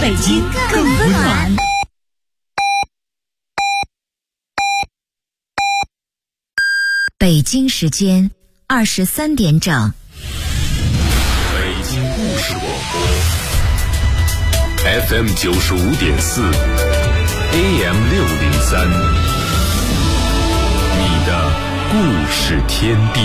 北京更温暖。 北京时间23点整。 北京故事广播 FM 95.4 AM 603，你的故事天地。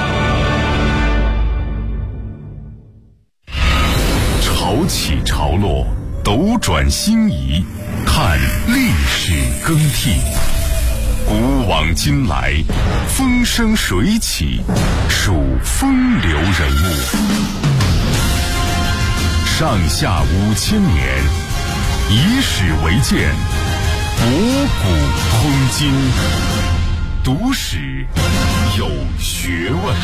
潮起潮落，斗转星移，看历史更替。古往今来，风生水起，数风流人物。上下5000年，以史为鉴，博古通今，读史有学问。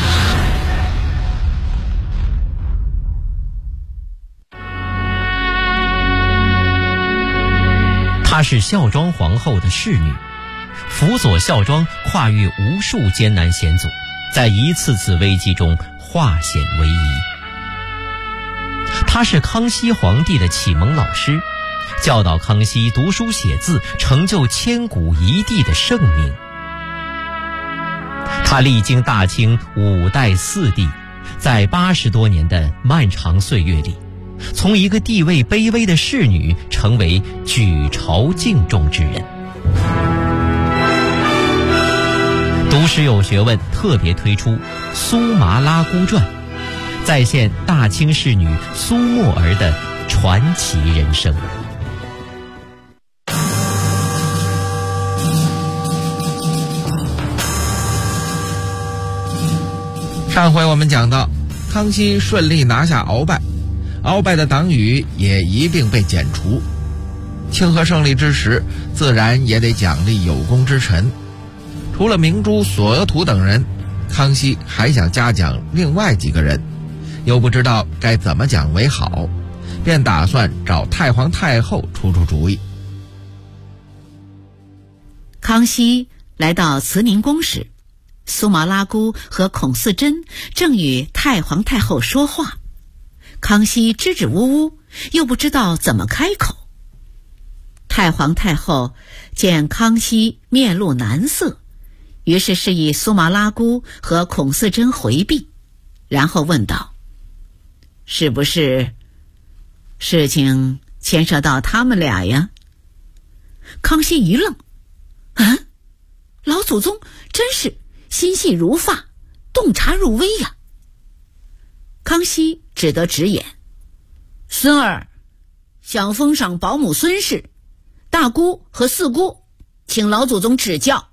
她是孝庄皇后的侍女，辅佐孝庄跨越无数艰难险阻，在一次次危机中化险为夷。她是康熙皇帝的启蒙老师，教导康熙读书写字，成就千古一帝的盛名。她历经大清5代4帝，在80多年的漫长岁月里，从一个地位卑微的侍女成为举朝敬重之人。读史有学问特别推出《苏麻拉姑传》，再现大清侍女苏沫儿的传奇人生。 上回我们讲到，康熙顺利拿下鳌拜，鳌拜的党羽也一并被剪除。庆贺胜利之时，自然也得奖励有功之臣。除了明珠、索额图等人，康熙还想嘉奖另外几个人，又不知道该怎么讲为好，便打算找太皇太后出出主意。 康熙来到慈宁宫时，苏麻拉姑和孔四珍正与太皇太后说话，康熙支支吾吾，又不知道怎么开口。太皇太后见康熙面露难色，于是示意苏麻拉姑和孔四珍回避，然后问道：是不是事情牵涉到他们俩呀？康熙一愣，老祖宗真是心细如发，洞察入微呀。康熙只得直言：孙儿想封赏保姆孙氏，大姑和四姑，请老祖宗指教。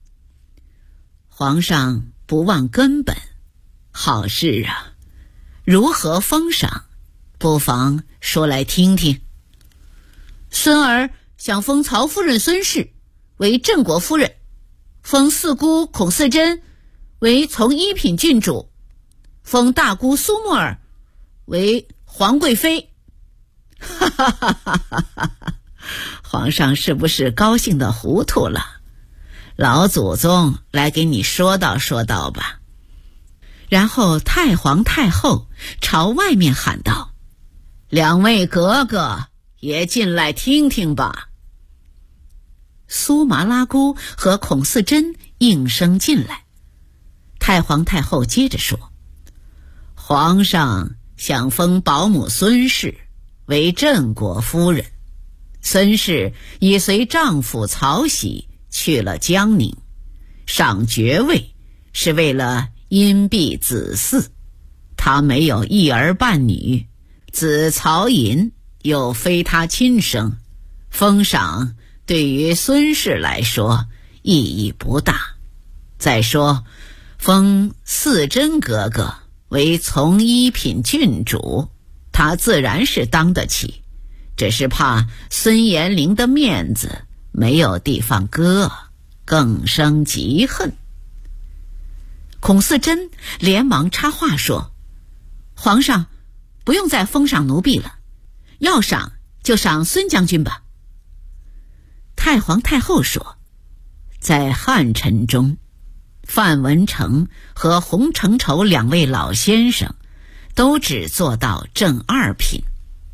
皇上不忘根本，好事啊，如何封赏，不妨说来听听。孙儿想封曹夫人孙氏为镇国夫人，封四姑孔四珍为从一品郡主，封大姑苏沫儿为皇贵妃。哈哈哈哈哈哈！皇上是不是高兴得糊涂了？老祖宗来给你说道说道吧。然后太皇太后朝外面喊道：两位格格也进来听听吧。苏麻拉姑和孔四珍应声进来。太皇太后接着说：皇上想封保姆孙氏为镇国夫人，孙氏已随丈夫曹玺去了江宁，赏爵位是为了荫庇子嗣，她没有一儿半女，子曹寅又非她亲生，封赏对于孙氏来说意义不大。再说封四珍格格为从一品郡主，她自然是当得起，只是怕孙延龄的面子没有地方搁，更生嫉恨。孔四珍连忙插话说：皇上不用再封赏奴婢了，要赏就赏孙将军吧。太皇太后说：在汉臣中，范文成和洪承畴两位老先生都只做到正2品，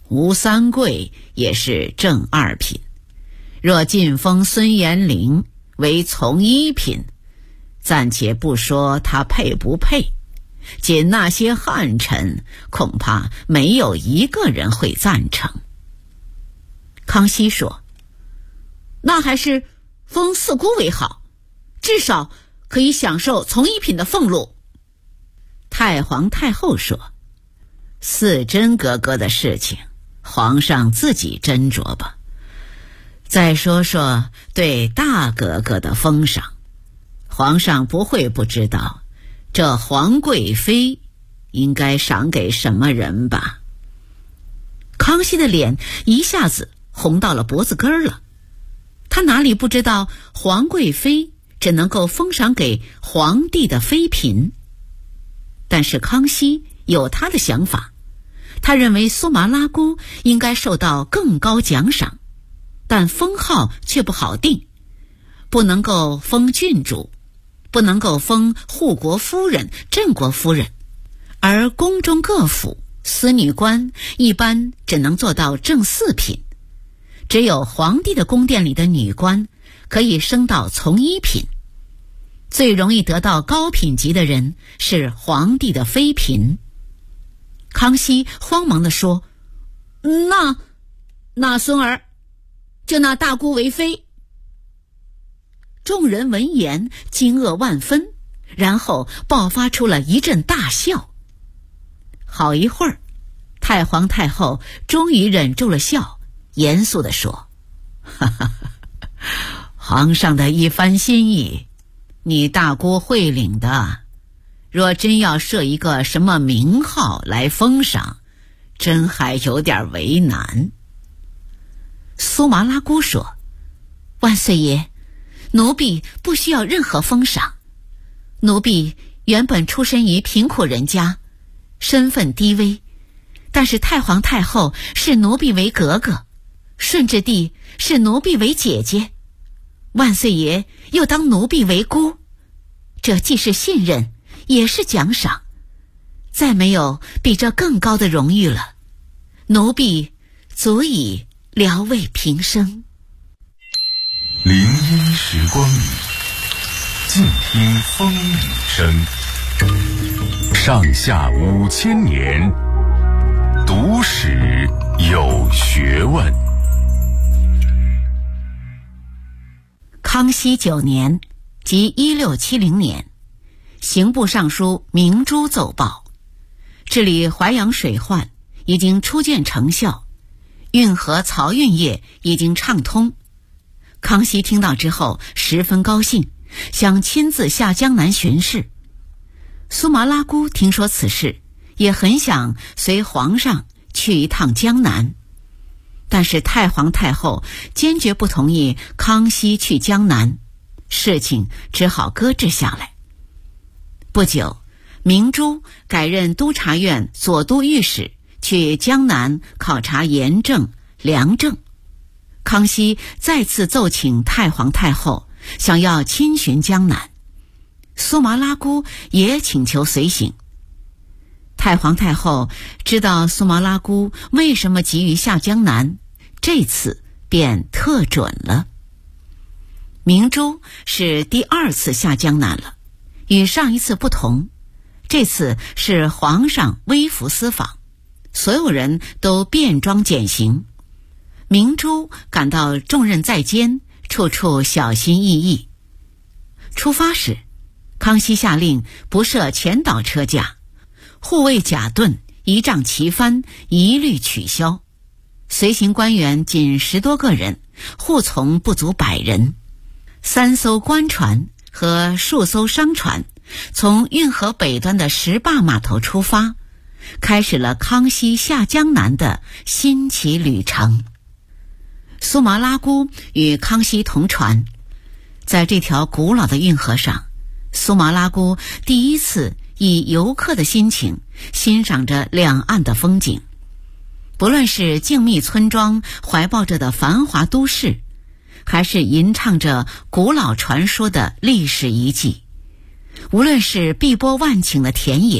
吴三桂也是正二品，若晋封孙延龄为从一品，暂且不说他配不配，仅那些汉臣恐怕没有一个人会赞成。康熙说，那还是封四姑为好，至少可以享受从一品的俸禄。太皇太后说，四珍格格的事情皇上自己斟酌吧，再说说对大格格的封赏，皇上不会不知道这皇贵妃应该赏给什么人吧。康熙的脸一下子红到了脖子根了，他哪里不知道皇贵妃只能够封赏给皇帝的妃嫔，但是康熙有他的想法，他认为苏麻拉姑应该受到更高奖赏，但封号却不好定，不能够封郡主，不能够封护国夫人、镇国夫人，而宫中各府司女官一般只能做到正四品，只有皇帝的宫殿里的女官可以升到从一品，最容易得到高品级的人是皇帝的妃嫔。康熙慌忙地说，那孙儿就纳大姑为妃。众人闻言惊愕万分，然后爆发出了一阵大笑。好一会儿，太皇太后终于忍住了笑，严肃地说，哈哈，皇上的一番心意你大姑会领的，若真要设一个什么名号来封赏，真还有点为难。苏麻拉姑说，万岁爷，奴婢不需要任何封赏，奴婢原本出身于贫苦人家，身份低微，但是太皇太后视奴婢为格格，顺治帝视奴婢为姐姐，万岁爷又当奴婢为姑，这既是信任也是奖赏，再没有比这更高的荣誉了，奴婢足以聊慰平生。 林荫时光里，静听风雨声。上下5000年，读史有学问。 康熙9年，即1670年，刑部尚书明珠奏报，治理淮阳水患已经初见成效，运河漕运业已经畅通。康熙听到之后十分高兴，想亲自下江南巡视。苏麻拉姑听说此事，也很想随皇上去一趟江南，但是太皇太后坚决不同意康熙去江南，事情只好搁置下来。不久，明珠改任督察院左都御史，去江南考察盐政、粮政。康熙再次奏请太皇太后，想要亲巡江南，苏麻拉姑也请求随行。太皇太后知道苏麻拉姑为什么急于下江南，这次便特准了。明珠是第2次下江南了，与上一次不同，这次是皇上微服私访，所有人都便装简行。明珠感到重任在肩，处处小心翼翼。出发时，康熙下令不设前导车驾，护卫甲盾、仪仗旗幡一律取消，随行官员仅10多个人，护从不足100人。3艘官船和数艘商船从运河北端的石坝码头出发，开始了康熙下江南的新奇旅程。苏麻拉姑与康熙同船，在这条古老的运河上，苏麻拉姑第一次以游客的心情欣赏着两岸的风景。不论是静谧村庄怀抱着的繁华都市，还是吟唱着古老传说的历史遗迹，无论是碧波万顷的田野，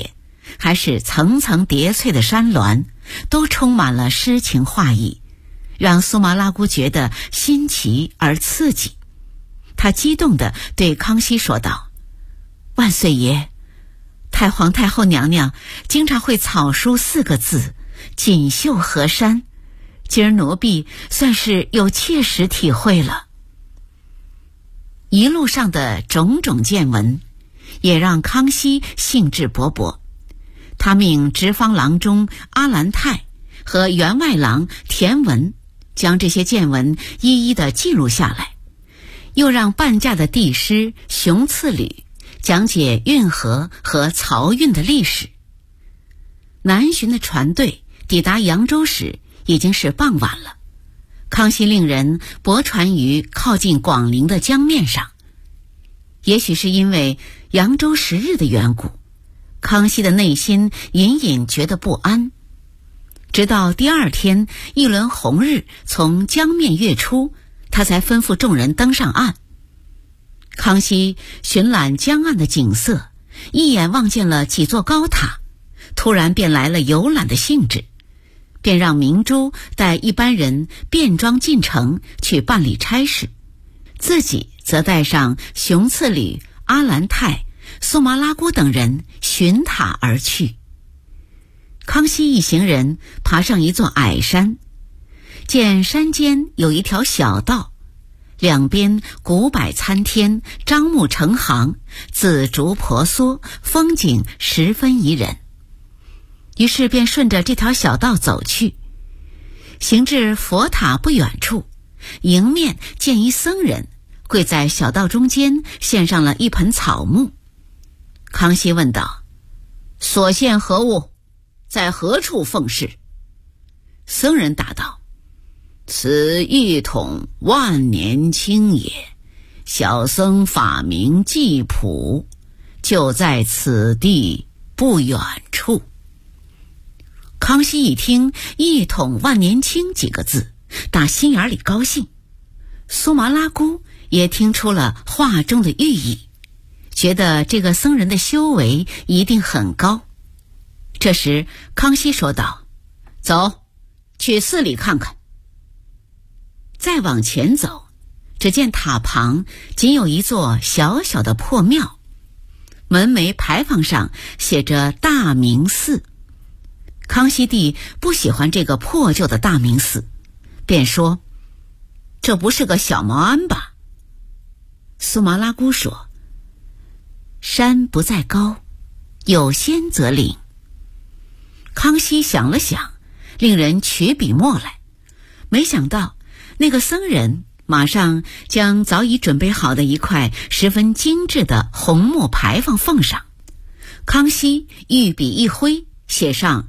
还是层层叠翠的山峦，都充满了诗情画意，让苏麻拉姑觉得新奇而刺激。他激动地对康熙说道：“万岁爷，太皇太后娘娘经常会草书4个字，锦绣河山，今儿奴婢算是有切实体会了。”一路上的种种见闻也让康熙兴致勃勃，他命直方郎中阿兰泰和员外郎田文将这些见闻一一地记录下来，又让伴驾的帝师熊次履讲解运河和漕运的历史。南巡的船队抵达扬州时已经是傍晚了，康熙令人泊船于靠近广陵的江面上。也许是因为扬州10日的缘故，康熙的内心隐隐觉得不安。直到第2天一轮红日从江面跃出，他才吩咐众人登上岸。康熙巡览江岸的景色，一眼望见了几座高塔，突然便来了游览的兴致，便让明珠带一班人便装进城去办理差事，自己则带上熊次履、阿兰泰、苏麻拉姑等人巡塔而去。康熙一行人爬上一座矮山，见山间有一条小道，两边古柏参天，樟木成行，紫竹婆娑，风景十分宜人。于是便顺着这条小道走去，行至佛塔不远处，迎面见一僧人跪在小道中间，献上了一盆草木。康熙问道：“所献何物？在何处奉事？”僧人答道：“此一统万年青也，小僧法名季普，就在此地不远处。”康熙一听一统万年青几个字，打心眼里高兴。苏麻拉姑也听出了话中的寓意，觉得这个僧人的修为一定很高。这时康熙说道：“走，去寺里看看。”再往前走，只见塔旁仅有一座小小的破庙，门楣牌坊上写着大明寺。康熙帝不喜欢这个破旧的大明寺，便说：“这不是个小茅庵吧？”苏麻拉姑说：“山不在高，有仙则灵。”康熙想了想，令人取笔墨来，没想到那个僧人马上将早已准备好的一块十分精致的红木牌坊奉上。康熙御笔一挥，写上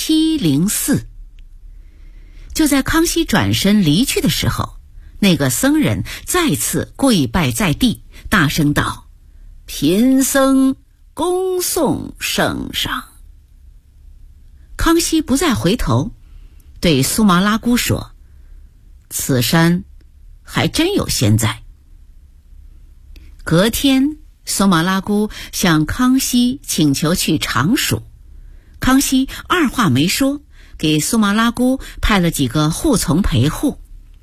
704。就在康熙转身离去的时候，那个僧人再次跪拜在地，大声道：“贫僧恭送圣上。”康熙不再回头，对苏麻拉姑说：“此山还真有仙在。”隔天，苏麻拉姑向康熙请求去常熟，康熙二话没说，给苏麻拉姑派了几个护从陪护。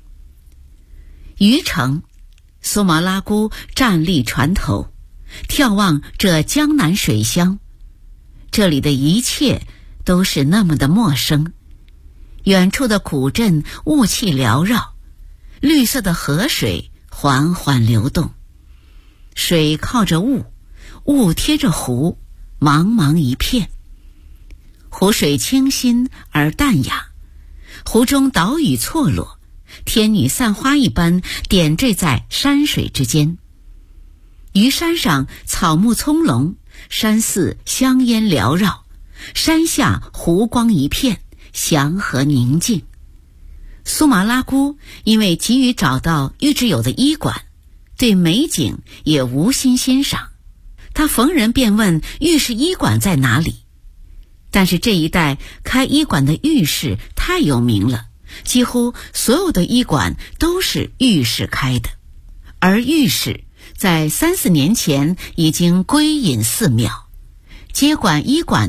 余城，苏麻拉姑站立船头，眺望这江南水乡，这里的一切都是那么的陌生。远处的古镇雾气缭绕，绿色的河水缓缓流动，水靠着雾，雾贴着湖，茫茫一片。湖水清新而淡雅，湖中岛屿错落，天女散花一般点缀在山水之间。于山上草木葱茏，山寺香烟缭绕，山下湖光一片，祥和宁静。苏麻拉姑因为急于找到玉之友的医馆，对美景也无心欣赏，她逢人便问御史医馆在哪里。但是这一带开医馆的御史太有名了，几乎所有的医馆都是御史开的，而御史在3、4年前已经归隐寺庙，接管医馆的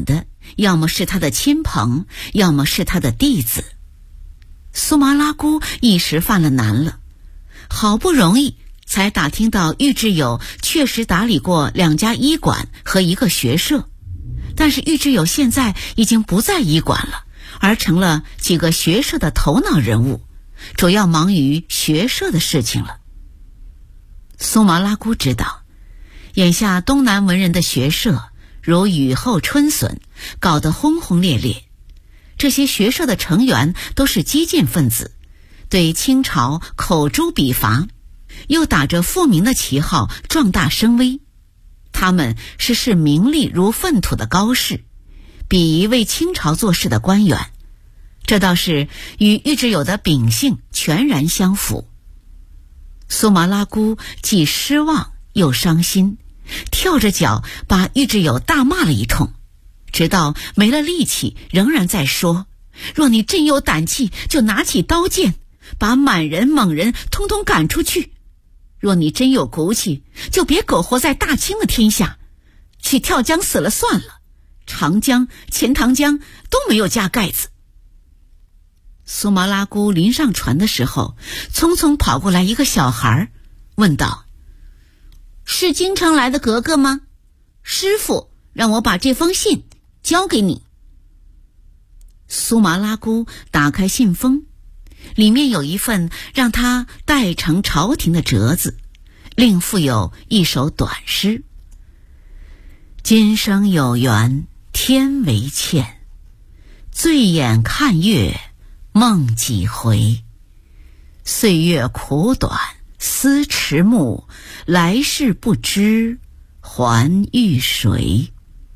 要么是他的亲朋，要么是他的弟子。苏麻拉姑一时犯了难了，好不容易才打听到玉之友确实打理过2家医馆和1个学社，但是玉之友现在已经不在医馆了，而成了几个学社的头脑人物，主要忙于学社的事情了。苏麻拉姑知道，眼下东南文人的学社如雨后春笋，搞得轰轰烈烈。这些学社的成员都是激进分子，对清朝口诛笔伐，又打着复明的旗号壮大声威。他们是视名利如粪土的高士，比一为清朝做事的官员，这倒是与玉之友的秉性全然相符。苏麻拉姑既失望又伤心，跳着脚把玉之友大骂了一通，直到没了力气，仍然在说：若你真有胆气，就拿起刀剑，把满人蒙人通通赶出去；若你真有骨气，就别苟活在大清的天下，去跳江死了算了，长江、钱塘江都没有加盖子。苏麻拉姑临上船的时候，匆匆跑过来一个小孩，问道：是京城来的格格吗？师父让我把这封信交给你。苏麻拉姑打开信封，里面有一份让他带呈朝廷的折子，另附有一首短诗：今生有缘天为欠，醉眼看月梦几回，岁月苦短思迟暮，来世不知还遇谁。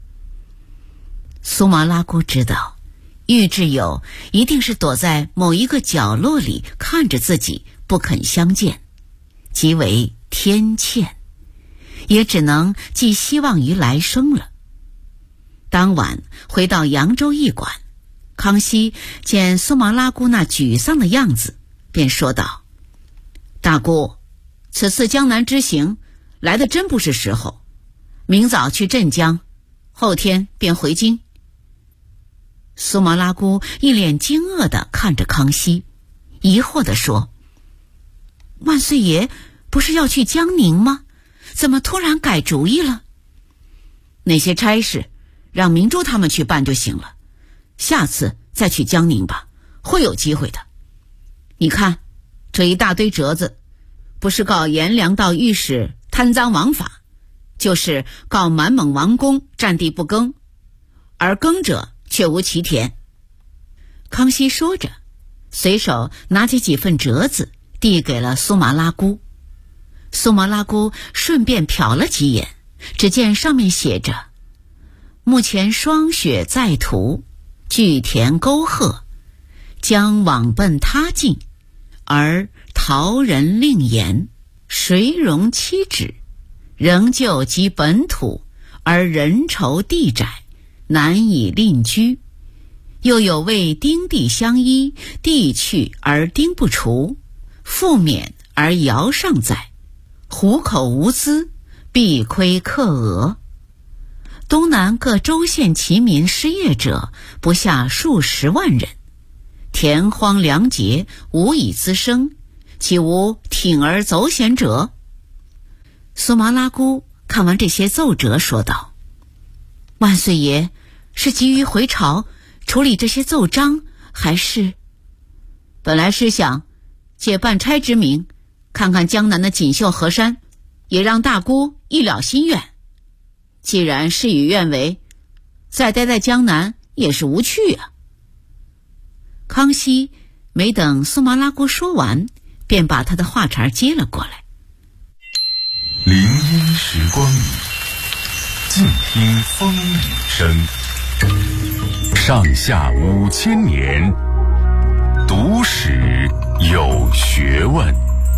苏麻拉姑知道，玉之友一定是躲在某一个角落里看着自己，不肯相见，即为天堑，也只能寄希望于来生了。当晚回到扬州驿馆，康熙见苏麻拉姑那沮丧的样子，便说道：大姑，此次江南之行来的真不是时候，明早去镇江，后天便回京。苏麻拉姑一脸惊愕地看着康熙，疑惑地说：万岁爷不是要去江宁吗？怎么突然改主意了？那些差事让明珠他们去办就行了，下次再去江宁吧，会有机会的。你看这一大堆折子，不是告颜良道御史贪赃枉法，就是告满蒙王公占地不耕，而耕者却无其田。康熙说着，随手拿起几份折子递给了苏麻拉姑。苏麻拉姑顺便瞟了几眼，只见上面写着：目前霜雪在途，巨田沟壑，将往奔他境，而陶人令言，谁容妻止，仍旧及本土，而人稠地窄，难以另居。又有为丁地相依，地去而丁不除，复免而尧尚在，虎口无资，必亏克额。东南各州县齐民失业者不下数十万人，田荒粮竭，无以滋生，岂无铤而走险者？苏麻拉姑看完这些奏折说道：万岁爷是急于回朝处理这些奏章，还是……本来是想借办差之名看看江南的锦绣河山，也让大姑一了心愿。既然事与愿违，再待在江南也是无趣啊。康熙没等苏麻拉姑说完，便把他的话茬接了过来。 林荫时光里，静听风雨声。上下5000年，读史有学问。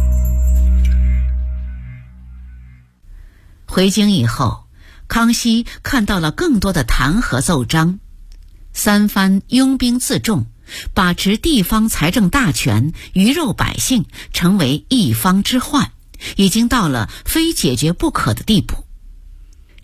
回京以后，康熙看到了更多的弹劾奏章，三藩拥兵自重，把持地方财政大权，鱼肉百姓，成为一方之患，已经到了非解决不可的地步。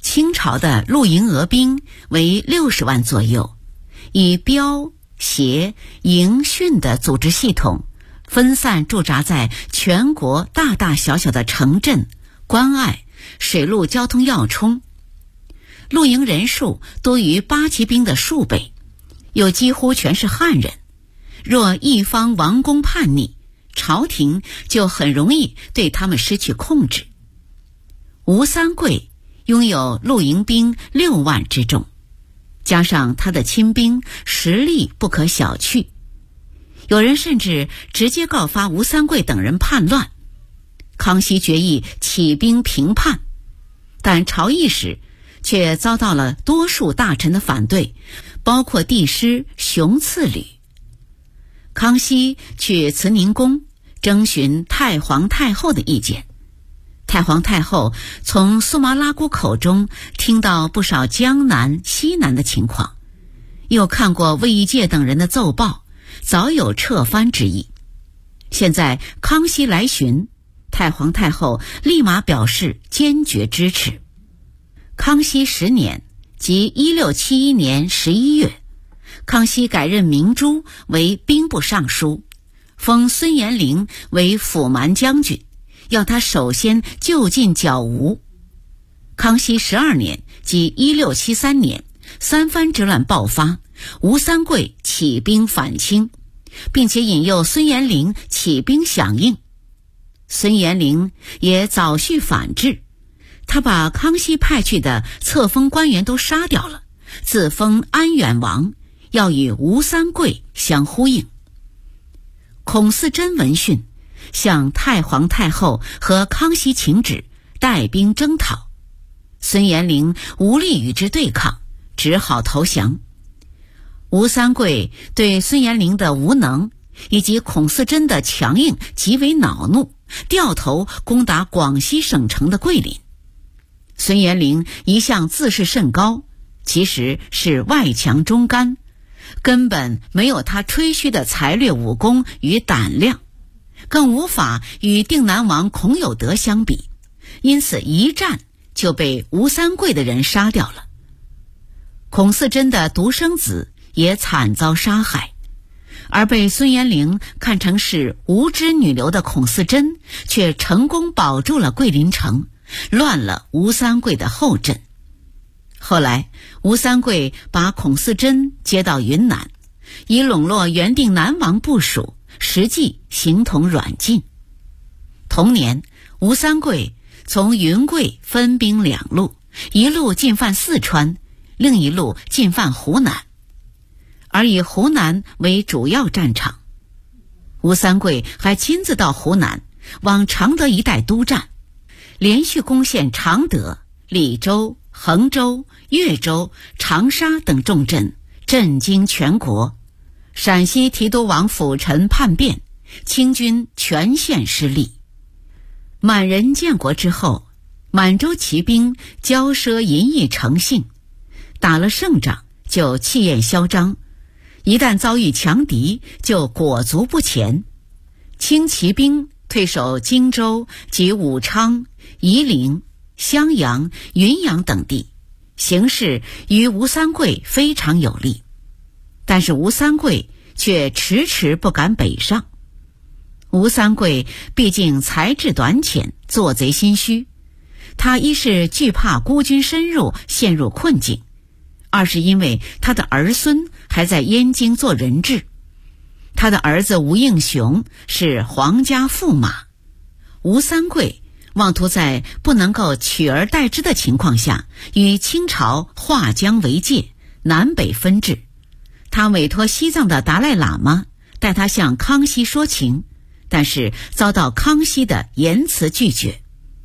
清朝的露营俄兵为60万左右，以标、协、营、训的组织系统分散驻扎在全国大大小小的城镇、关隘、水陆交通要冲，露营人数多于八旗兵的数倍，又几乎全是汉人。若一方王公叛逆，朝廷就很容易对他们失去控制。吴三桂拥有露营兵6万之众，加上他的亲兵，实力不可小觑。有人甚至直接告发吴三桂等人叛乱。康熙决议起兵平叛，但朝议时却遭到了多数大臣的反对，包括帝师熊赐履。康熙去慈宁宫征询太皇太后的意见，太皇太后从苏麻拉姑口中听到不少江南、西南的情况，又看过魏一介等人的奏报，早有撤藩之意。现在康熙来询，太皇太后立马表示坚决支持。康熙10年，即1671年11月，康熙改任明珠为兵部尚书，封孙延龄为辅蛮将军，要他首先就近剿吴。康熙12年，即1673年，三藩之乱爆发，吴三桂起兵反清，并且引诱孙延龄起兵响应。孙延龄也早绪反制，他把康熙派去的册封官员都杀掉了，自封安远王，要与吴三桂相呼应。孔嗣珍闻讯，向太皇太后和康熙请旨，带兵征讨。孙延龄无力与之对抗，只好投降。吴三桂对孙延龄的无能以及孔嗣珍的强硬极为恼怒，掉头攻打广西省城的桂林。孙延龄一向自视甚高，其实是外强中干，根本没有他吹嘘的才略武功与胆量，更无法与定南王孔有德相比，因此一战就被吴三桂的人杀掉了。孔嗣珍的独生子也惨遭杀害，而被孙延龄看成是无知女流的孔嗣珍，却成功保住了桂林城，乱了吴三桂的后阵。后来吴三桂把孔嗣珍接到云南，以笼络原定南王部署，实际形同软禁。同年，吴三桂从云贵分兵2路，一路进犯四川，另一路进犯湖南，而以湖南为主要战场。吴三桂还亲自到湖南，往常德一带督战，连续攻陷常德、利州、衡州、岳州、长沙等重镇，震惊全国。陕西提督王辅臣叛变，清军全线失利。满人建国之后，满洲骑兵骄奢淫逸成性，打了胜仗就气焰嚣张，一旦遭遇强敌就裹足不前。清骑兵退守荆州及武昌、夷陵、襄阳、云阳等地，形势于吴三桂非常有利，但是吴三桂却迟迟不敢北上。吴三桂毕竟才智短浅，做贼心虚，他一是惧怕孤军深入陷入困境，二是因为他的儿孙还在燕京做人质。他的儿子吴应熊是皇家驸马，吴三桂妄图在不能够取而代之的情况下，与清朝划江为界，南北分治。他委托西藏的达赖喇嘛带他向康熙说情，但是遭到康熙的严词拒绝。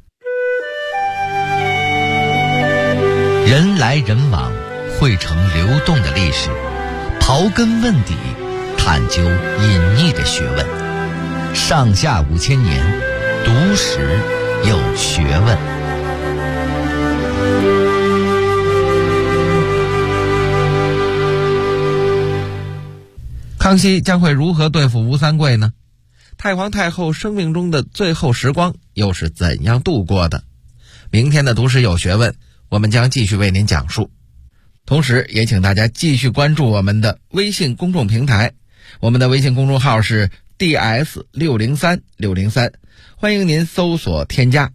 人来人往，汇成流动的历史，刨根问底，探究隐匿的学问。上下5000年，读史有学问。 康熙将会如何对付吴三桂呢？太皇太后生命中的最后时光又是怎样度过的？明天的读史有学问， 我们将继续为您讲述。同时也请大家继续关注我们的微信公众平台，我们的微信公众号是 DS603603，欢迎您搜索添加。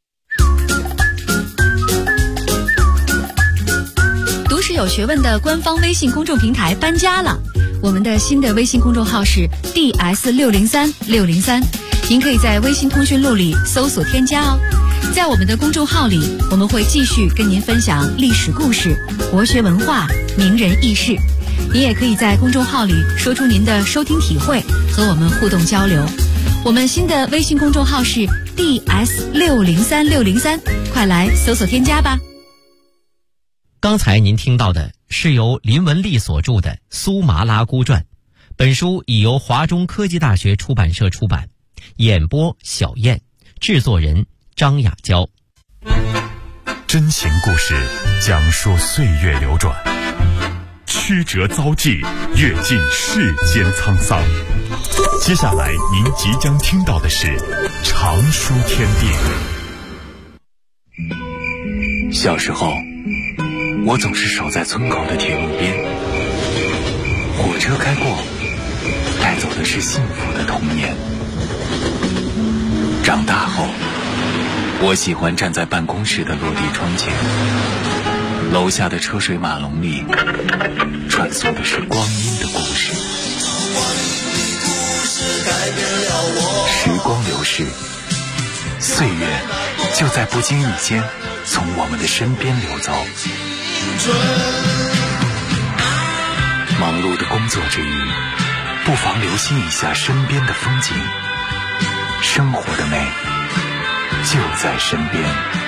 读史有学问的官方微信公众平台搬家了，我们的新的微信公众号是 DS603603，您可以在微信通讯录里搜索添加哦。在我们的公众号里，我们会继续跟您分享历史故事、国学文化、名人轶事。您也可以在公众号里说出您的收听体会，和我们互动交流。我们新的微信公众号是 DS603603，快来搜索添加吧。 刚才您听到的是由林文丽所著的《苏麻拉姑传》，本书已由华中科技大学出版社出版，演播小燕，制作人张雅娇。 真情故事讲述岁月流转，曲折遭际，阅尽世间沧桑。接下来您即将听到的是常书天地。 小时候，我总是守在村口的铁路边，火车开过，带走的是幸福的童年。长大后，我喜欢站在办公室的落地窗前，楼下的车水马龙里传送的是光阴的故事。时光流逝，岁月就在不经意间从我们的身边流走。忙碌的工作之余，不妨留心一下身边的风景，生活的美就在身边。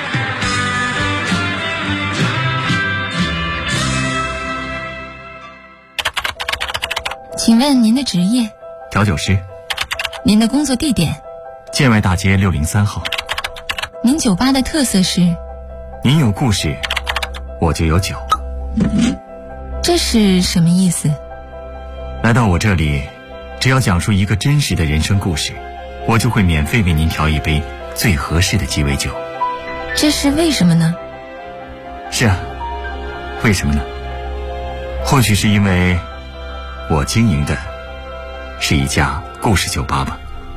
请问您的职业？ 调酒师。 您的工作地点？ 建外大街603号。 您酒吧的特色是？ 您有故事，我就有酒。 这是什么意思？ 来到我这里，只要讲述一个真实的人生故事，我就会免费为您调一杯最合适的鸡尾酒。 这是为什么呢？ 是啊，为什么呢？或许是因为我经营的是一家故事酒吧吧。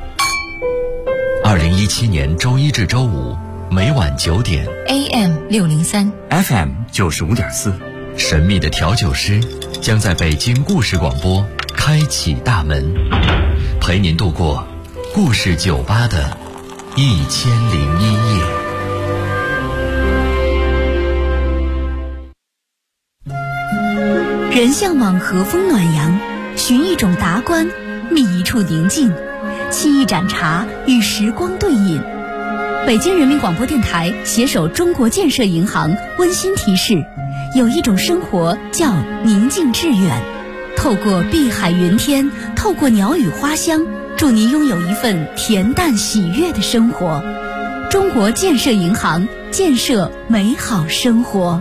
2017年周一至周五每晚9点 AM603 FM 95.4， 神秘的调酒师将在北京故事广播开启大门，陪您度过故事酒吧的1001夜。 人向往和风暖阳，寻一种达观，觅一处宁静，沏一盏茶，与时光对饮。北京人民广播电台携手中国建设银行温馨提示，有一种生活叫宁静致远。透过碧海云天，透过鸟语花香，祝您拥有一份恬淡喜悦的生活。中国建设银行，建设美好生活。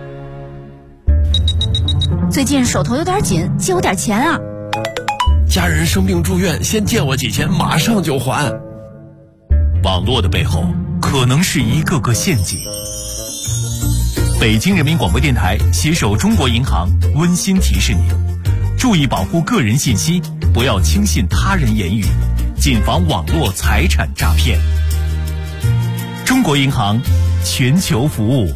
最近手头有点紧，借我点钱啊！ 家人生病住院，先借我几千，马上就还。 网络的背后可能是一个个陷阱。北京人民广播电台携手中国银行温馨提示您：注意保护个人信息，不要轻信他人言语，谨防网络财产诈骗。中国银行，全球服务。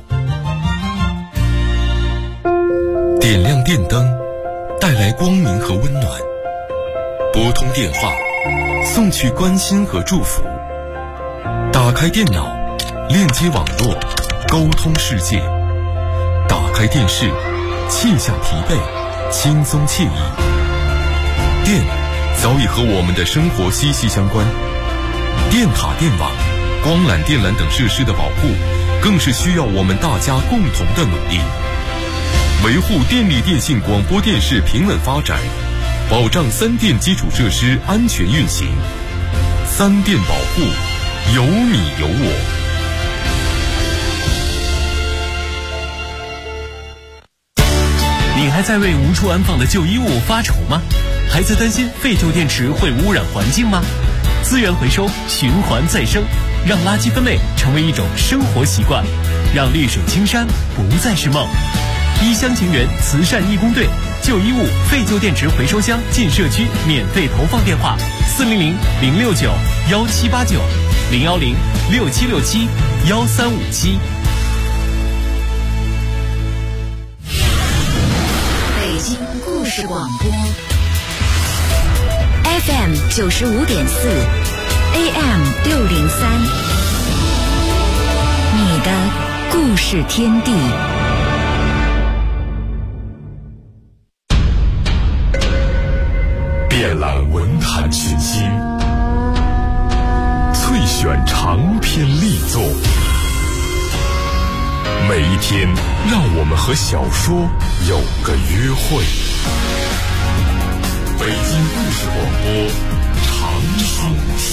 点亮电灯，带来光明和温暖；拨通电话，送去关心和祝福；打开电脑，链接网络，沟通世界；打开电视，卸下疲惫，轻松惬意。电早已和我们的生活息息相关，电塔、电网、光缆、电缆等设施的保护，更是需要我们大家共同的努力。维护电力电信广播电视平稳发展，保障三电基础设施安全运行。三电保护，有你有我。 你还在为无处安放的旧衣物发愁吗？还在担心废旧电池会污染环境吗？资源回收，循环再生，让垃圾分类成为一种生活习惯。 让绿水青山不再是梦。一厢情愿慈善义工队，旧衣物、废旧电池回收箱进社区免费投放电话：400-069-1789，010-6767-1357。 北京故事广播 FM 95.4 AM 603，你的故事天地。 遍览文坛群星，萃选长篇力作，每一天让我们和小说有个约会。北京故事广播，长寿天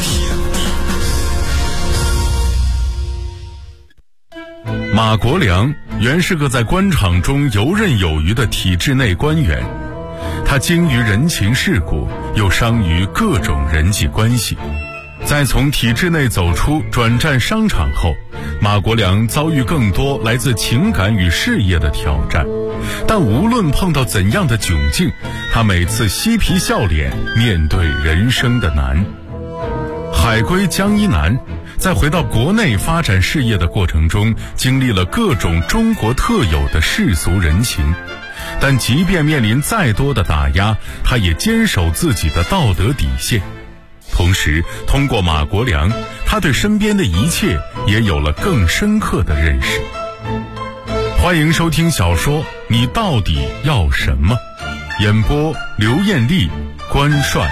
地。马国良原是个在官场中游刃有余的体制内官员，他精于人情世故，又商于各种人际关系。在从体制内走出转战商场后，马国良遭遇更多来自情感与事业的挑战，但无论碰到怎样的窘境，他每次嬉皮笑脸面对人生的难。海归江一南在回到国内发展事业的过程中，经历了各种中国特有的世俗人情，但即便面临再多的打压，他也坚守自己的道德底线。同时通过马国良，他对身边的一切也有了更深刻的认识。欢迎收听小说《你到底要什么》，演播刘艳丽、关帅。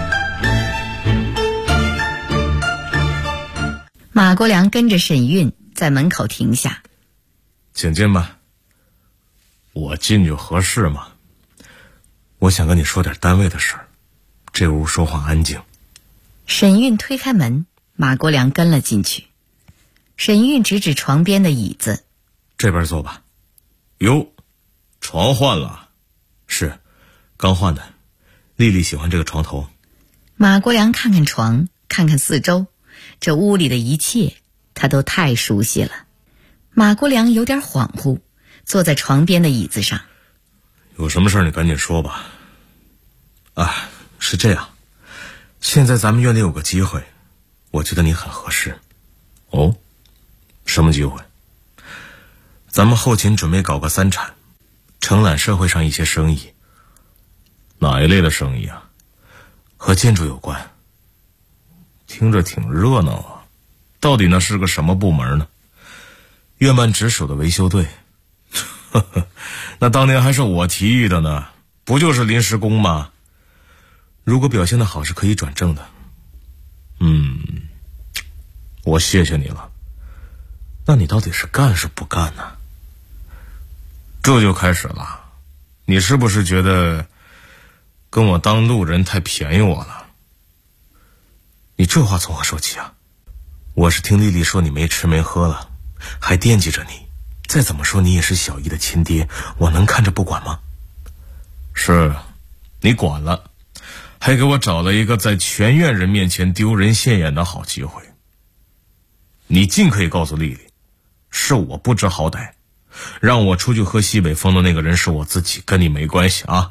马国良跟着沈韵在门口停下。 请进吧。我进去合适吗？我想跟你说点单位的事儿，这屋说话安静。 沈韵推开门，马国良跟了进去。沈韵指指床边的椅子， 这边坐吧。哟，床换了？是，刚换的。丽丽喜欢这个床头。 马国良看看床，看看四周，这屋里的一切他都太熟悉了。马国良有点恍惚，坐在床边的椅子上。 有什么事儿你赶紧说吧。啊，是这样，现在咱们院里有个机会，我觉得你很合适。哦，什么机会？咱们后勤准备搞个3产，承揽社会上一些生意。哪一类的生意啊？和建筑有关。听着挺热闹啊，到底那是个什么部门呢？院办直属的维修队。那当年还是我提议的呢，不就是临时工吗？如果表现得好是可以转正的。我谢谢你了。那你到底是干是不干呢？这就开始了，你是不是觉得跟我当路人太便宜我了？你这话从何说起啊？我是听丽丽说你没吃没喝了，还惦记着你，再怎么说你也是小姨的亲爹，我能看着不管吗？是，你管了，还给我找了一个在全院人面前丢人现眼的好机会。你尽可以告诉丽丽，是我不知好歹，让我出去喝西北风的那个人是我自己，跟你没关系啊。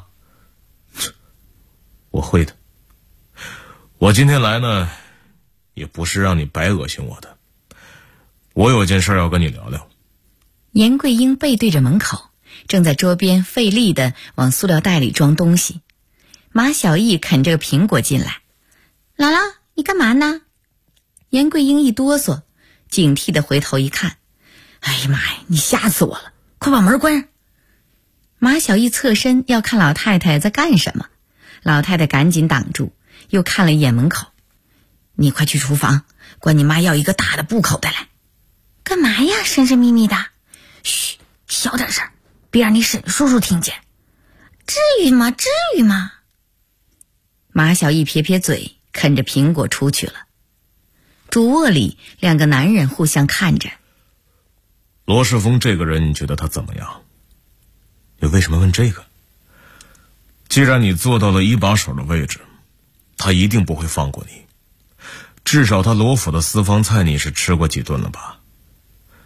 我会的。我今天来呢，也不是让你白恶心我的，我有件事要跟你聊聊。 严桂英背对着门口，正在桌边费力地往塑料袋里装东西。马小艺啃着个苹果进来。姥姥，你干嘛呢？严桂英一哆嗦，警惕地回头一看，哎呀妈呀，你吓死我了，快把门关上。马小艺侧身要看老太太在干什么，老太太赶紧挡住，又看了一眼门口。你快去厨房，管你妈要一个大的布口袋来。干嘛呀，神神秘秘的？嘘，小点声，别让你沈叔叔听见。至于吗？至于吗？马小艺撇撇嘴，啃着苹果出去了。主卧里，两个男人互相看着。 罗世峰这个人，你觉得他怎么样？你为什么问这个？既然你做到了一把手的位置，他一定不会放过你。至少他罗府的私房菜你是吃过几顿了吧？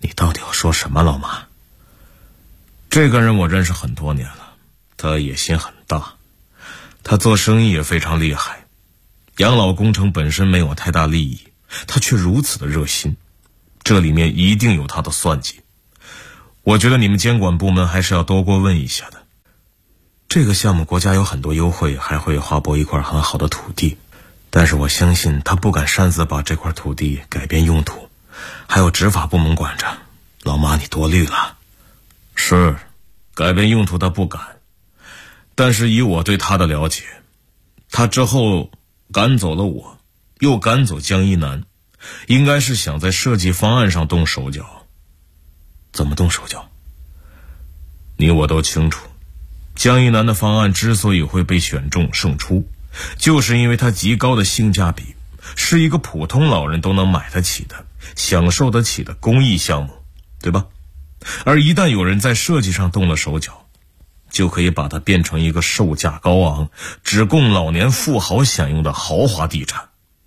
你到底要说什么，老妈？这个人我认识很多年了，他野心很大，他做生意也非常厉害，养老工程本身没有太大利益，他却如此的热心，这里面一定有他的算计。我觉得你们监管部门还是要多过问一下的。这个项目国家有很多优惠，还会划拨一块很好的土地，但是我相信他不敢擅自把这块土地改变用途，还有执法部门管着。老妈，你多虑了。是，改变用途他不敢，但是以我对他的了解，他之后赶走了我，又赶走江一南，应该是想在设计方案上动手脚。怎么动手脚？你我都清楚，江一南的方案之所以会被选中胜出，就是因为它极高的性价比，是一个普通老人都能买得起的、享受得起的公益项目，对吧？而一旦有人在设计上动了手脚，就可以把它变成一个售价高昂、只供老年富豪享用的豪华地产。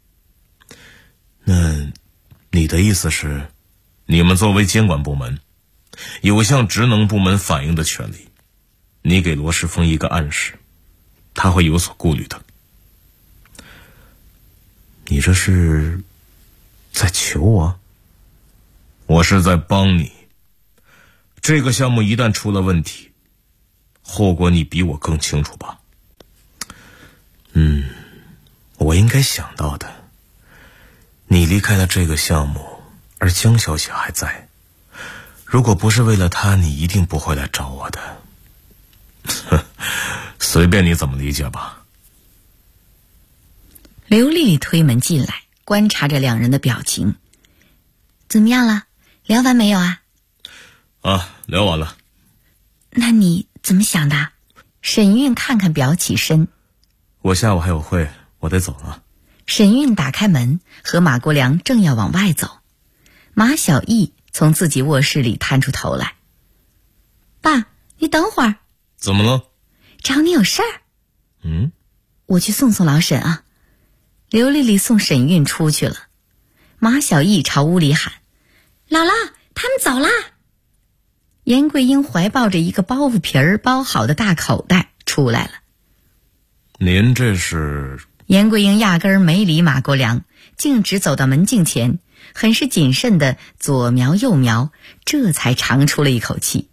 那你的意思是，你们作为监管部门，有向职能部门反映的权利，你给罗世峰一个暗示，他会有所顾虑的。你这是在求我？我是在帮你。这个项目一旦出了问题，后果你比我更清楚吧？我应该想到的。你离开了这个项目，而江小姐还在，如果不是为了她，你一定不会来找我的。随便你怎么理解吧。 刘丽丽推门进来，观察着两人的表情。怎么样了？聊完没有啊？ 聊完了。 那你怎么想的？沈韵看看表起身。 我下午还有会，我得走了。 沈韵打开门，和马国良正要往外走，马小艺从自己卧室里探出头来。爸，你等会儿。 怎么了？ 找你有事儿。我去送送老沈啊。刘丽丽送沈韵出去了，马小艺朝屋里喊：姥姥，他们走啦。严桂英怀抱着一个包袱皮儿包好的大口袋出来了。 您这是？ 严桂英压根儿没理马国良，径直走到门镜前，很是谨慎的左瞄右瞄，这才长出了一口气。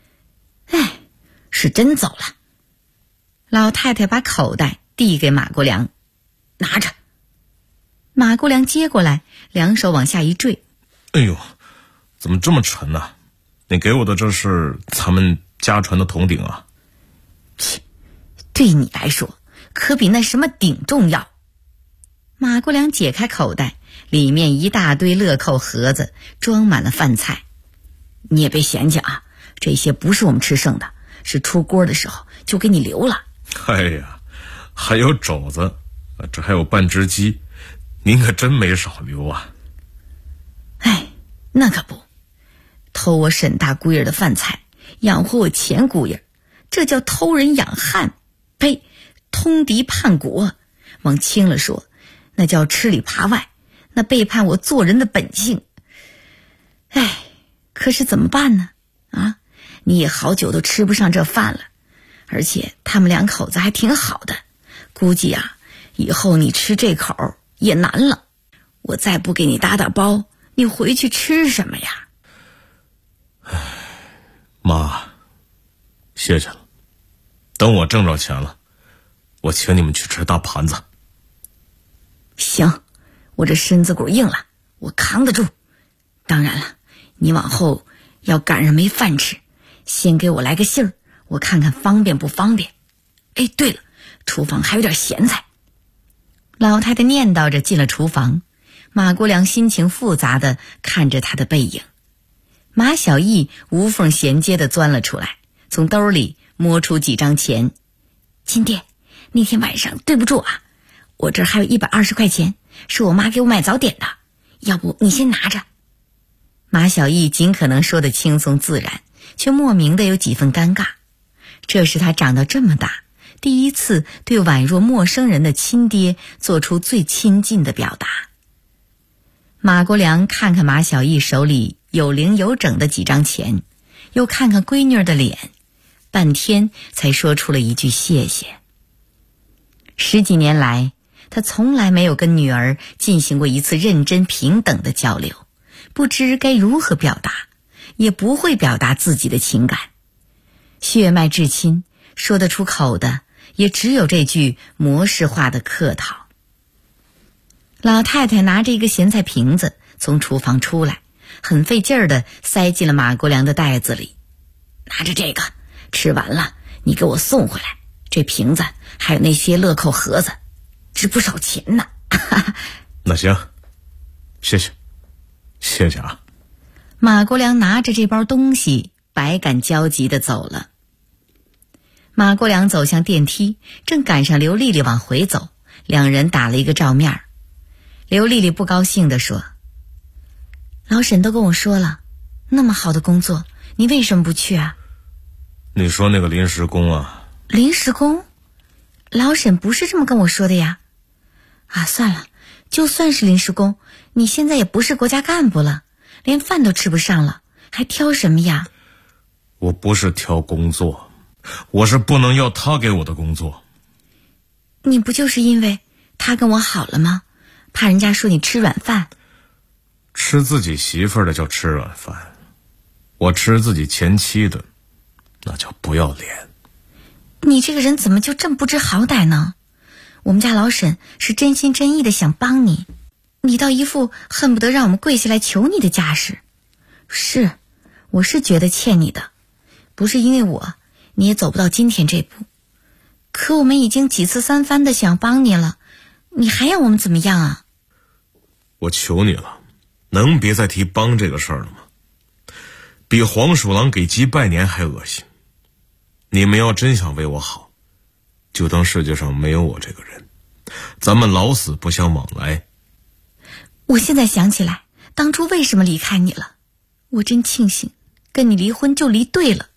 是真走了。老太太把口袋递给马国良，拿着。马国良接过来，两手往下一坠。 哎呦，怎么这么沉呢？你给我的这是咱们家传的铜鼎啊。 切，对你来说可比那什么鼎重要。马国良解开口袋，里面一大堆乐扣盒子，装满了饭菜。你也别嫌弃啊，这些不是我们吃剩的，是出锅的时候就给你留了。 哎呀，还有肘子，这还有半只鸡，您可真没少留啊。 那可不，偷我沈大姑爷的饭菜，养活我前姑爷，这叫偷人养汉，呸，通敌叛国。往轻了说，那叫吃里扒外，那背叛我做人的本性。可是怎么办呢？你也好久都吃不上这饭了，而且他们两口子还挺好的，估计以后你吃这口也难了。我再不给你打打包，你回去吃什么呀？ 妈，谢谢了。等我挣着钱了，我请你们去吃大盘子。 行，我这身子骨硬了，我扛得住。当然了，你往后要赶上没饭吃，先给我来个信儿，我看看方便不方便。对了，厨房还有点咸菜。老太太念叨着进了厨房，马国良心情复杂地看着她的背影。马小艺无缝衔接地钻了出来，从兜里摸出几张钱。金爹，那天晚上对不住啊，我这儿还有120块钱，是我妈给我买早点的，要不你先拿着。马小艺尽可能说得轻松自然，却莫名的有几分尴尬。这是他长到这么大第一次对宛若陌生人的亲爹做出最亲近的表达。马国良看看马小艺手里有零有整的几张钱，又看看闺女的脸，半天才说出了一句谢谢。10几年来，他从来没有跟女儿进行过一次认真平等的交流，不知该如何表达，也不会表达自己的情感。血脉至亲，说得出口的也只有这句模式化的客套。老太太拿着一个咸菜瓶子从厨房出来，很费劲儿地塞进了马国良的袋子里。拿着这个，吃完了你给我送回来，这瓶子还有那些乐扣盒子，值不少钱呢。 那行，谢谢，谢谢啊。 马国良拿着这包东西，百感交集地走了。马国良走向电梯，正赶上刘丽丽往回走，两人打了一个照面。刘丽丽不高兴地说：老沈都跟我说了，那么好的工作，你为什么不去啊？ 你说那个临时工啊？ 临时工？老沈不是这么跟我说的呀。啊，算了，就算是临时工，你现在也不是国家干部了，连饭都吃不上了，还挑什么呀？ 我不是挑工作，我是不能要他给我的工作。 你不就是因为他跟我好了吗？怕人家说你吃软饭？ 吃自己媳妇儿的叫吃软饭，我吃自己前妻的那叫不要脸。 你这个人怎么就这么不知好歹呢？我们家老沈是真心真意的想帮你，你倒一副恨不得让我们跪下来求你的架势。是，我是觉得欠你的，不是因为我你也走不到今天这步。可我们已经几次三番的想帮你了，你还要我们怎么样啊？ 我求你了，能别再提帮这个事儿了吗？比黄鼠狼给鸡拜年还恶心。你们要真想为我好，就当世界上没有我这个人，咱们老死不相往来。 我现在想起来，当初为什么离开你了，我真庆幸跟你离婚就离对了。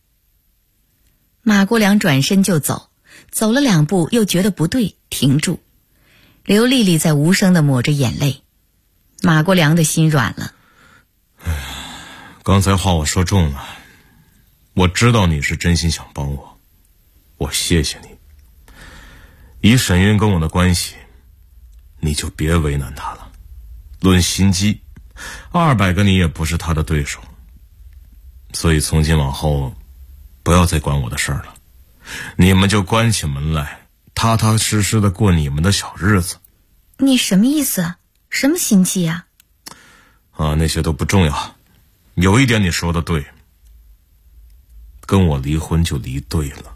马国良转身就走，走了2步又觉得不对，停住。刘丽丽在无声地抹着眼泪，马国良的心软了。 刚才话我说重了，我知道你是真心想帮我，我谢谢你。以沈云跟我的关系，你就别为难他了。论心机，200个你也不是他的对手。所以从今往后，不要再管我的事儿了，你们就关起门来，踏踏实实的过你们的小日子。 你什么意思？什么心机啊？ 那些都不重要。有一点你说的对，跟我离婚就离对了。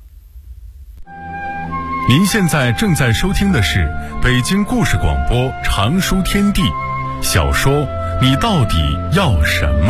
您现在正在收听的是北京故事广播长书天地小说《你到底要什么》。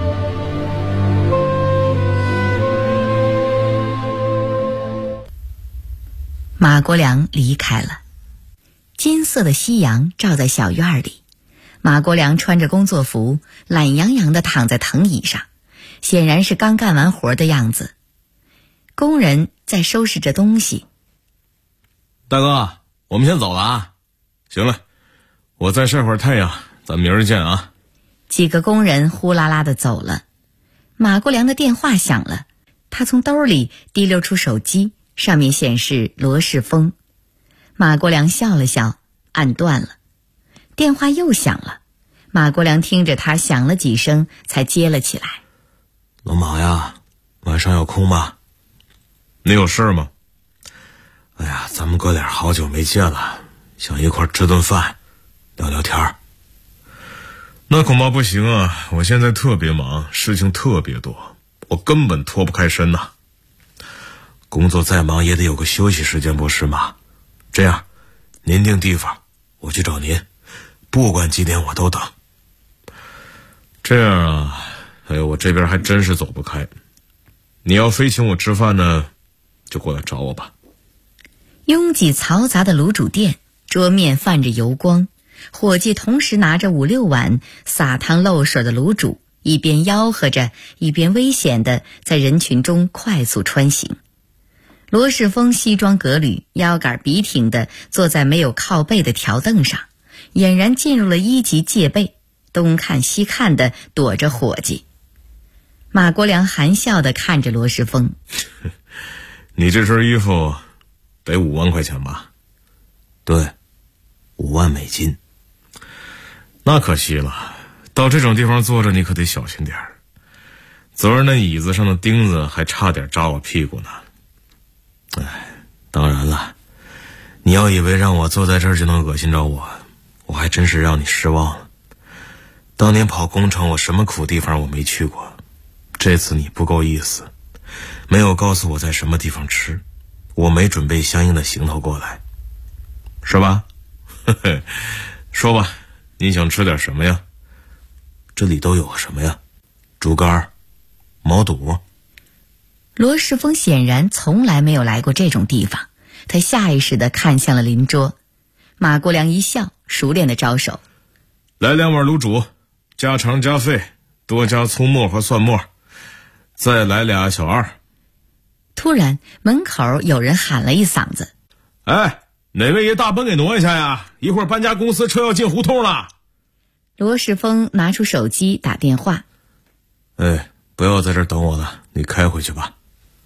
马国良离开了，金色的夕阳照在小院里。马国良穿着工作服，懒洋洋地躺在藤椅上，显然是刚干完活的样子。工人在收拾着东西。 大哥，我们先走了啊。行了，我再晒会儿太阳，咱明儿见啊。 几个工人呼啦啦地走了。马国良的电话响了，他从兜里提溜出手机，上面显示罗世峰。马国良笑了笑，按断了。电话又响了，马国良听着他响了几声才接了起来。 老马呀，晚上有空吗？你有事吗？哎呀，咱们哥俩好久没见了，想一块吃顿饭聊聊天。那恐怕不行啊，我现在特别忙，事情特别多，我根本脱不开身呐。工作再忙也得有个休息时间不是吗？这样，您定地方，我去找您，不管几点我都等。这样啊，我这边还真是走不开。你要非请我吃饭呢，就过来找我吧。 拥挤嘈杂的卤煮店，桌面泛着油光，伙计同时拿着5、6碗洒汤漏水的卤煮，一边吆喝着，一边危险地在人群中快速穿行。罗世峰西装革履，腰杆笔挺地坐在没有靠背的条凳上，俨然进入了1级戒备， 东看西看的躲着伙计。马国良含笑地看着罗世峰， 你这身衣服得5万块钱吧？ 对，5万美金。 那可惜了，到这种地方坐着你可得小心点儿。昨儿那椅子上的钉子还差点扎我屁股呢。 当然了，你要以为让我坐在这儿就能恶心着我，我还真是让你失望了。当年跑工程，我什么苦地方我没去过，这次你不够意思，没有告诉我在什么地方吃，我没准备相应的行头过来， 是吧？说吧，你想吃点什么呀？ 这里都有什么呀？猪肝、毛肚。 罗世峰显然从来没有来过这种地方，他下意识地看向了邻桌。马国良一笑，熟练地招手： 来2碗卤煮，加肠加肺，多加葱末和蒜末，再来俩小二。 突然门口有人喊了一嗓子： 哎，哪位爷大奔给挪一下呀，一会儿搬家公司车要进胡同了。 罗世峰拿出手机打电话： 不要在这儿等我了，你开回去吧。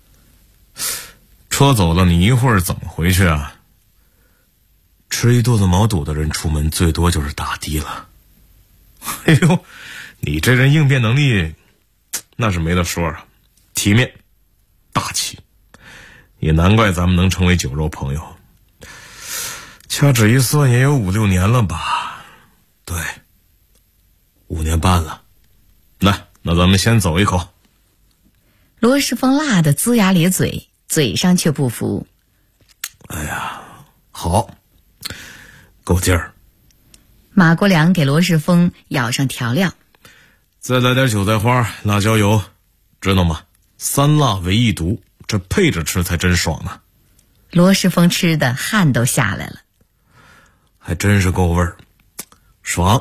车走了，你一会儿怎么回去啊？ 吃一肚子毛肚的人出门最多就是打的了。 哎呦，你这人应变能力那是没得说啊，体面大气，也难怪咱们能成为酒肉朋友。掐指一算也有5、6年了吧？ 对，5年半了。 来，那咱们先走一口。 罗世峰辣得龇牙咧嘴，嘴上却不服。 哎呀，好，够劲儿。 马国良给罗世峰舀上调料， 再来点韭菜花、辣椒油，知道吗？3辣为1毒，这配着吃才真爽呢。 罗世峰吃的汗都下来了， 还真是够味儿，爽。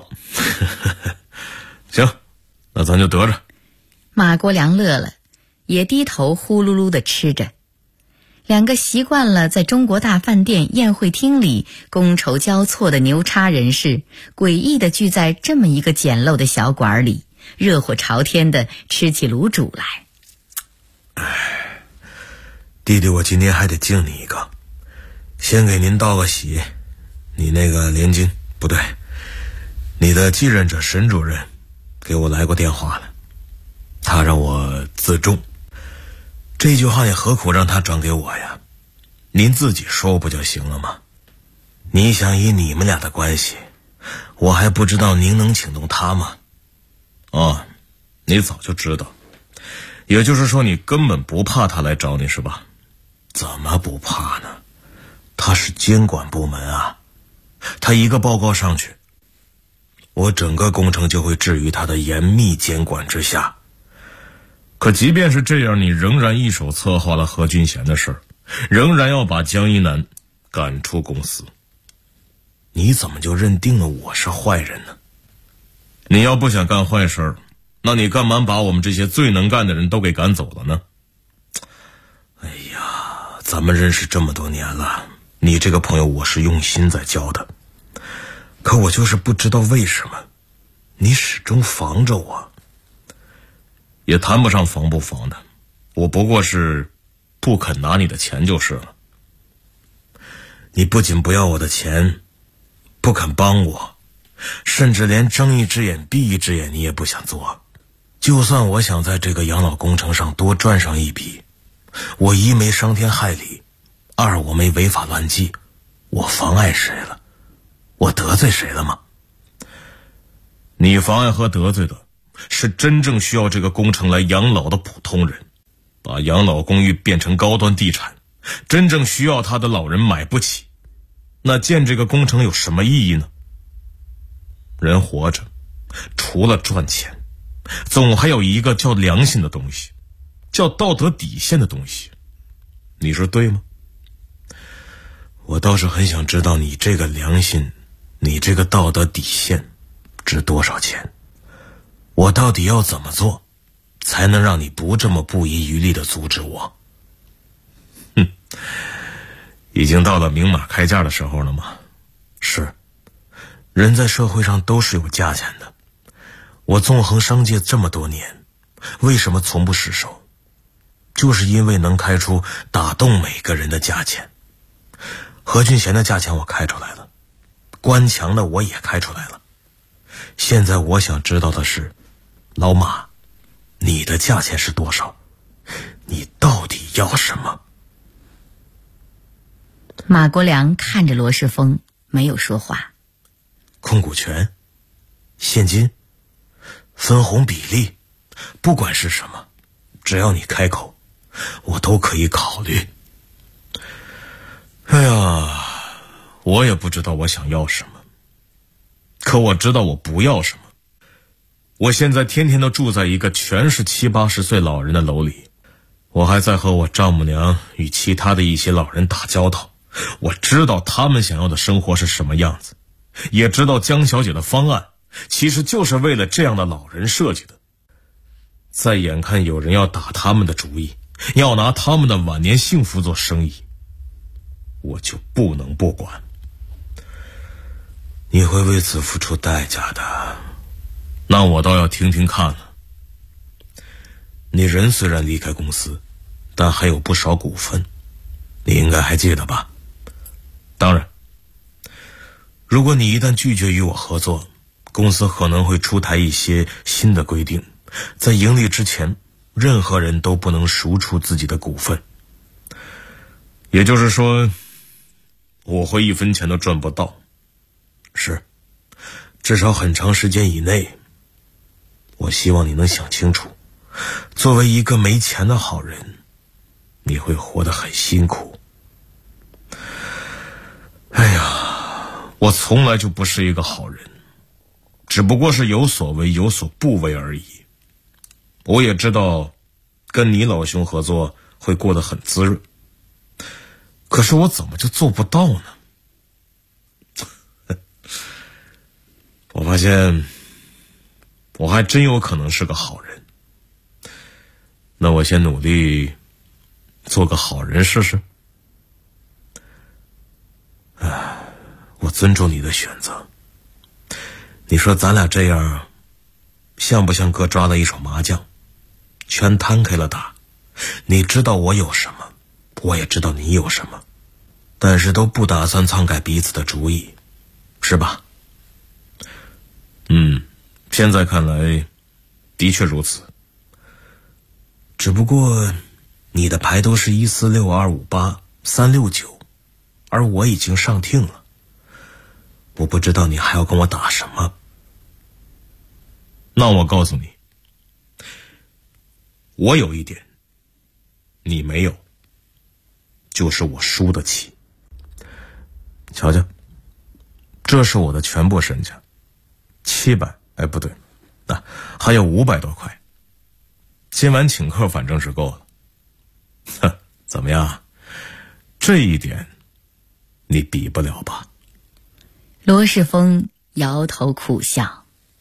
行，那咱就得着。 马国良乐了，也低头呼噜噜地吃着。2个习惯了在中国大饭店宴会厅里觥筹交错的牛叉人士，诡异地聚在这么一个简陋的小馆里，热火朝天地吃起卤煮来。 弟弟，我今天还得敬你一个，先给您道个喜。你那个连经不对，你的继任者沈主任给我来过电话了，他让我自重。这句话你何苦让他转给我呀？您自己说不就行了吗？你想以你们俩的关系，我还不知道您能请动他吗？ 哦，你早就知道，也就是说你根本不怕他来找你是吧？ 怎么不怕呢？他是监管部门啊，他一个报告上去，我整个工程就会置于他的严密监管之下。 可即便是这样，你仍然一手策划了何俊贤的事儿，仍然要把江一南赶出公司。 你怎么就认定了我是坏人呢？ 你要不想干坏事，那你干嘛把我们这些最能干的人都给赶走了呢？ 哎呀，咱们认识这么多年了，你这个朋友我是用心在交的，可我就是不知道为什么你始终防着我。 也谈不上防不防的，我不过是不肯拿你的钱就是了。 你不仅不要我的钱，不肯帮我，甚至连睁一只眼闭一只眼你也不想做。就算我想在这个养老工程上多赚上一笔，我一没伤天害理，二我没违法乱纪，我妨碍谁了？我得罪谁了吗？ 你妨碍和得罪的是真正需要这个工程来养老的普通人，把养老公寓变成高端地产，真正需要他的老人买不起，那建这个工程有什么意义呢？人活着除了赚钱，总还有一个叫良心的东西，叫道德底线的东西，你说对吗？ 我倒是很想知道你这个良心，你这个道德底线值多少钱？我到底要怎么做才能让你不这么不遗余力地阻止我？ 已经到了明码开价的时候了吗？ 是，人在社会上都是有价钱的， 我纵横商界这么多年，为什么从不失手？就是因为能开出打动每个人的价钱。何俊贤的价钱我开出来了，关强的我也开出来了。现在我想知道的是，老马，你的价钱是多少？你到底要什么？ 马国良看着罗世峰，没有说话。 控股权、现金、分红比例，不管是什么，只要你开口，我都可以考虑。哎呀，我也不知道我想要什么，可我知道我不要什么。我现在天天都住在一个全是70、80岁老人的楼里，我还在和我丈母娘与其他的一些老人打交道。我知道他们想要的生活是什么样子，也知道江小姐的方案其实就是为了这样的老人设计的。再眼看有人要打他们的主意，要拿他们的晚年幸福做生意，我就不能不管。你会为此付出代价的，那我倒要听听看了。你人虽然离开公司，但还有不少股份，你应该还记得吧？当然，如果你一旦拒绝与我合作，公司可能会出台一些新的规定，在盈利之前，任何人都不能赎出自己的股份。也就是说，我会1分钱都赚不到。是，至少很长时间以内。我希望你能想清楚，作为一个没钱的好人，你会活得很辛苦。哎呀，我从来就不是一个好人，只不过是有所为有所不为而已。我也知道跟你老兄合作会过得很滋润，可是我怎么就做不到呢？我发现我还真有可能是个好人，那我先努力做个好人试试。我尊重你的选择。你说咱俩这样像不像哥抓了一手麻将，全摊开了打？你知道我有什么，我也知道你有什么，但是都不打算篡改彼此的主意，是吧？现在看来的确如此。只不过你的牌都是146-258-369，而我已经上听了，我不知道你还要跟我打什么。那我告诉你，我有一点你没有，就是我输得起。瞧瞧，这是我的全部身家，700，不对，还有500多块。今晚请客反正是够了。怎么样？这一点你比不了吧？ 罗世峰摇头苦笑。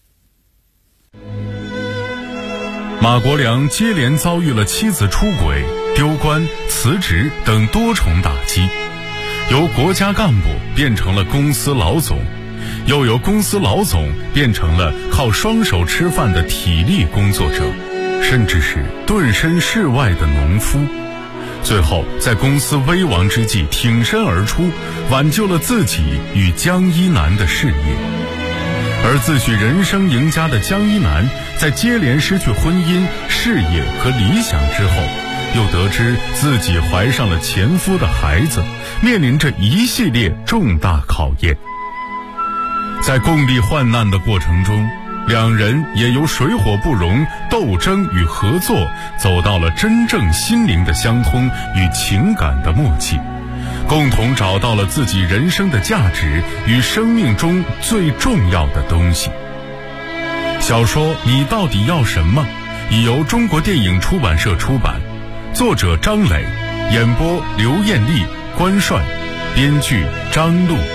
马国良接连遭遇了妻子出轨、丢官、辞职等多重打击，由国家干部变成了公司老总，又由公司老总变成了靠双手吃饭的体力工作者，甚至是遁身世外的农夫。最后在公司危亡之际挺身而出，挽救了自己与江一南的事业。而自诩人生赢家的江一南，在接连失去婚姻、事业和理想之后，又得知自己怀上了前夫的孩子，面临着一系列重大考验。在共历患难的过程中，两人也由水火不容、斗争与合作，走到了真正心灵的相通与情感的默契，共同找到了自己人生的价值与生命中最重要的东西。小说《你到底要什么》已由中国电影出版社出版，作者张磊，演播刘艳丽、关帅，编剧张璐。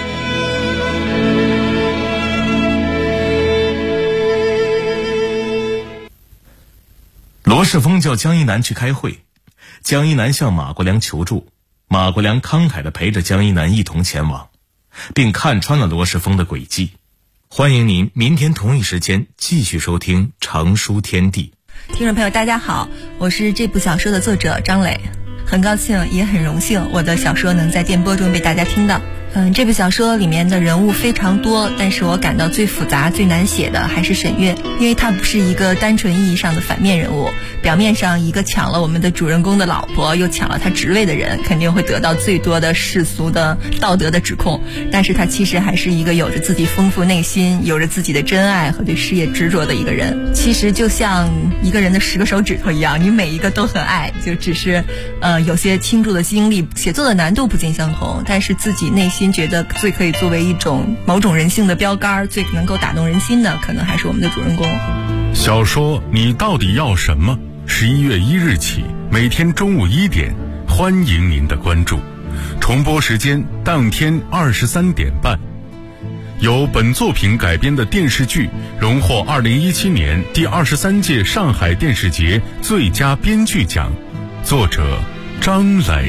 罗世峰叫江一南去开会，江一南向马国良求助，马国良慷慨地陪着江一南一同前往，并看穿了罗世峰的诡计， 欢迎您明天同一时间继续收听《常书天地》。 听众朋友大家好，我是这部小说的作者张磊，很高兴也很荣幸我的小说能在电波中被大家听到。这部小说里面的人物非常多，但是我感到最复杂最难写的还是沈月，因为她不是一个单纯意义上的反面人物，表面上一个抢了我们的主人公的老婆又抢了他职位的人，肯定会得到最多的世俗的道德的指控，但是他其实还是一个有着自己丰富内心，有着自己的真爱和对事业执着的一个人。其实就像一个人的10个手指头一样，你每一个都很爱，就只是有些倾注的精力，写作的难度不尽相同，但是自己内心觉得最可以作为一种某种人性的标杆，最能够打动人心的，可能还是我们的主人公。 小说你到底要什么？11月1日起，每天中午1点，欢迎您的关注。重播时间当天23点半。由本作品改编的电视剧荣获2017年第23届上海电视节最佳编剧奖，作者张磊。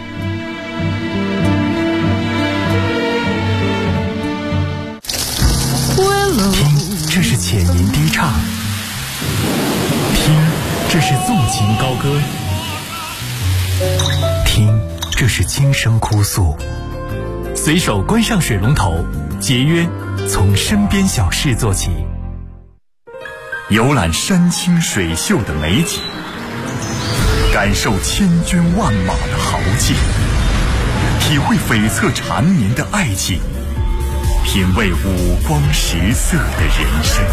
听，这是浅吟低唱；听，这是纵情高歌；听，这是轻声哭诉。随手关上水龙头，节约从身边小事做起。 游览山清水秀的美景，感受千军万马的豪劲，体会悱恻缠绵的爱情，品味五光十色的人生。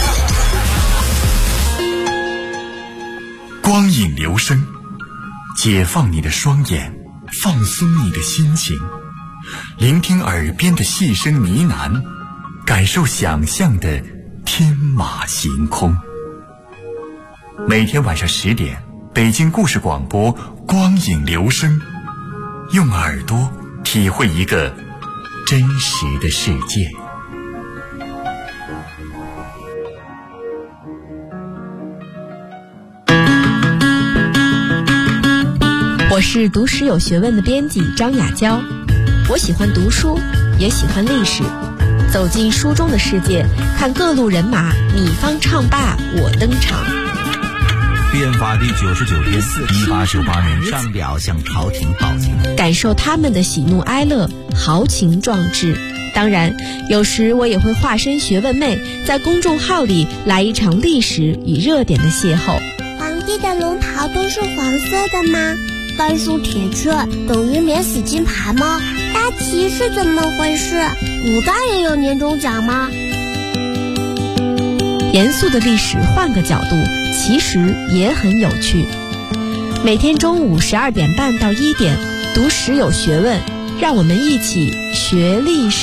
光影留声，解放你的双眼，放松你的心情，聆听耳边的细声呢喃，感受想象的天马行空。每天晚上10点，北京故事广播光影留声，用耳朵体会一个真实的世界。 我是读史有学问的编辑张雅娇，我喜欢读书，也喜欢历史，走进书中的世界，看各路人马你方唱罢我登场。 变法第99天，1898年上表向朝廷报警， 感受他们的喜怒哀乐，豪情壮志。当然，有时我也会化身学问妹，在公众号里来一场历史与热点的邂逅。 皇帝的龙袍都是黄色的吗？甘肃铁雀等于免死金牌吗？大旗是怎么回事？古代也有年终奖吗？ 严肃的历史换个角度，其实也很有趣。每天中午12点半到1点，读史有学问，让我们一起学历史。